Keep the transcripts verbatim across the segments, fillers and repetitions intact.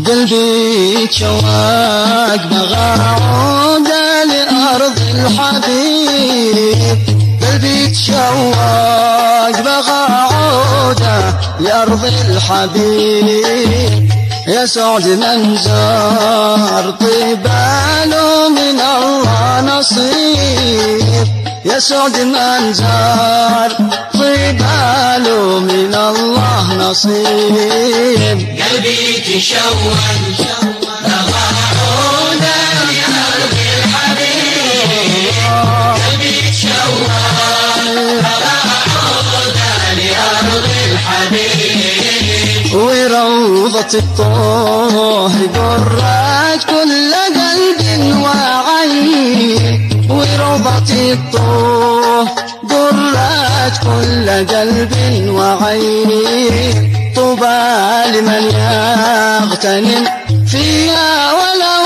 قلبي تشوق بغى أعود لأرض الحبيب، قلبي تشوق بغى أعود لأرض الحبيب. يا سعد من زار طيباله من الله نصيب، يا سعد من زار طيباله من الله نصيب. قلبي تشوق بغى أعود لأرض الحبيب، قلبي تشوق بغى أعود لأرض الحبيب. وروضة الطهر قرات كل قلب وعين، وروضة الطهر قرات كل قلب وعين. طوبى لمن يغتنم فيها ولو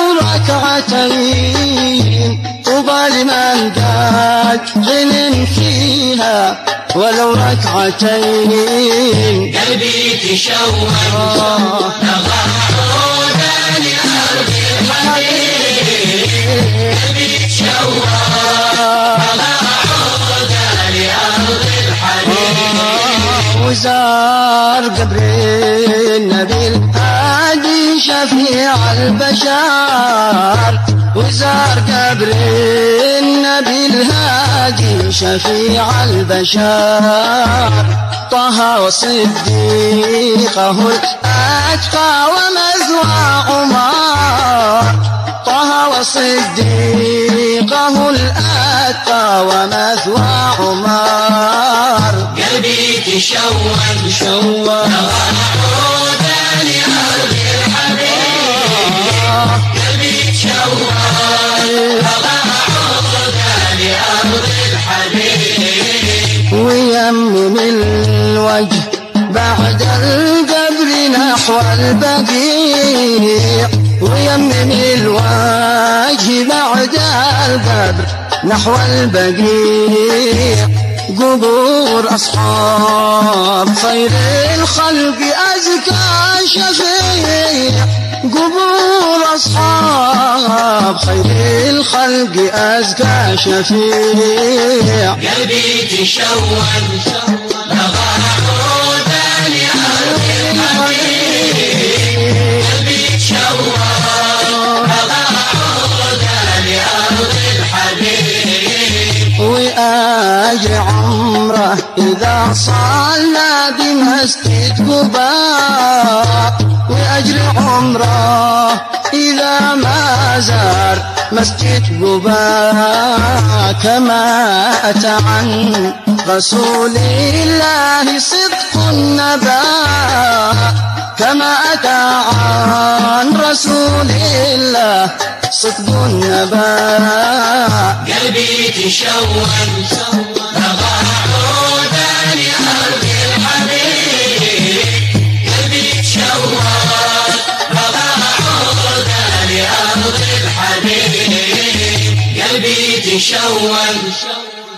ركعتين، طوبى لمن قد غنم فيها ولو ركعتين. قلبي تشوق بغى أعود لأرض الحبيب، قلبي تشوق بغى أعود لأرض الحبيب. وزار قبر النبي الهادي شفيع البشر، وزار قبر النبي الهادي شفيع البشر. طه وصديقه الأتقى ومثوى عمر، طه وصديقه الأتقى ومثوى عمر. قلبي تشوق شوق بغى أعود لأرض الحبيب، قلبي تشوق بغى أعود لأرض الحبيب. ويمم الوجه بعد القبر نحو البقيع، ويمم الوجه بعد القبر نحو البقيع. قبور أصحاب خير الخلق أزكى شفيع، قبور أصحاب خير الخلق أزكى شفيع. قلبي تشوق بغى أعود لأرض الحبيب، قلبي تشوق بغى أعود لأرض الحبيب. وأجر عمره إذا صلى بمسجد قباء، وأجر عمره إذا ما زار مسجد قباء. كما أتى عن رسول الله صدق النبأ، كما أتى عن رسول الله صدق النبأ. قلبي تشوق بغى أعود لأرض الحبيب، قلبي تشوق بغى أعود لأرض الحبيب. قلبي تشوق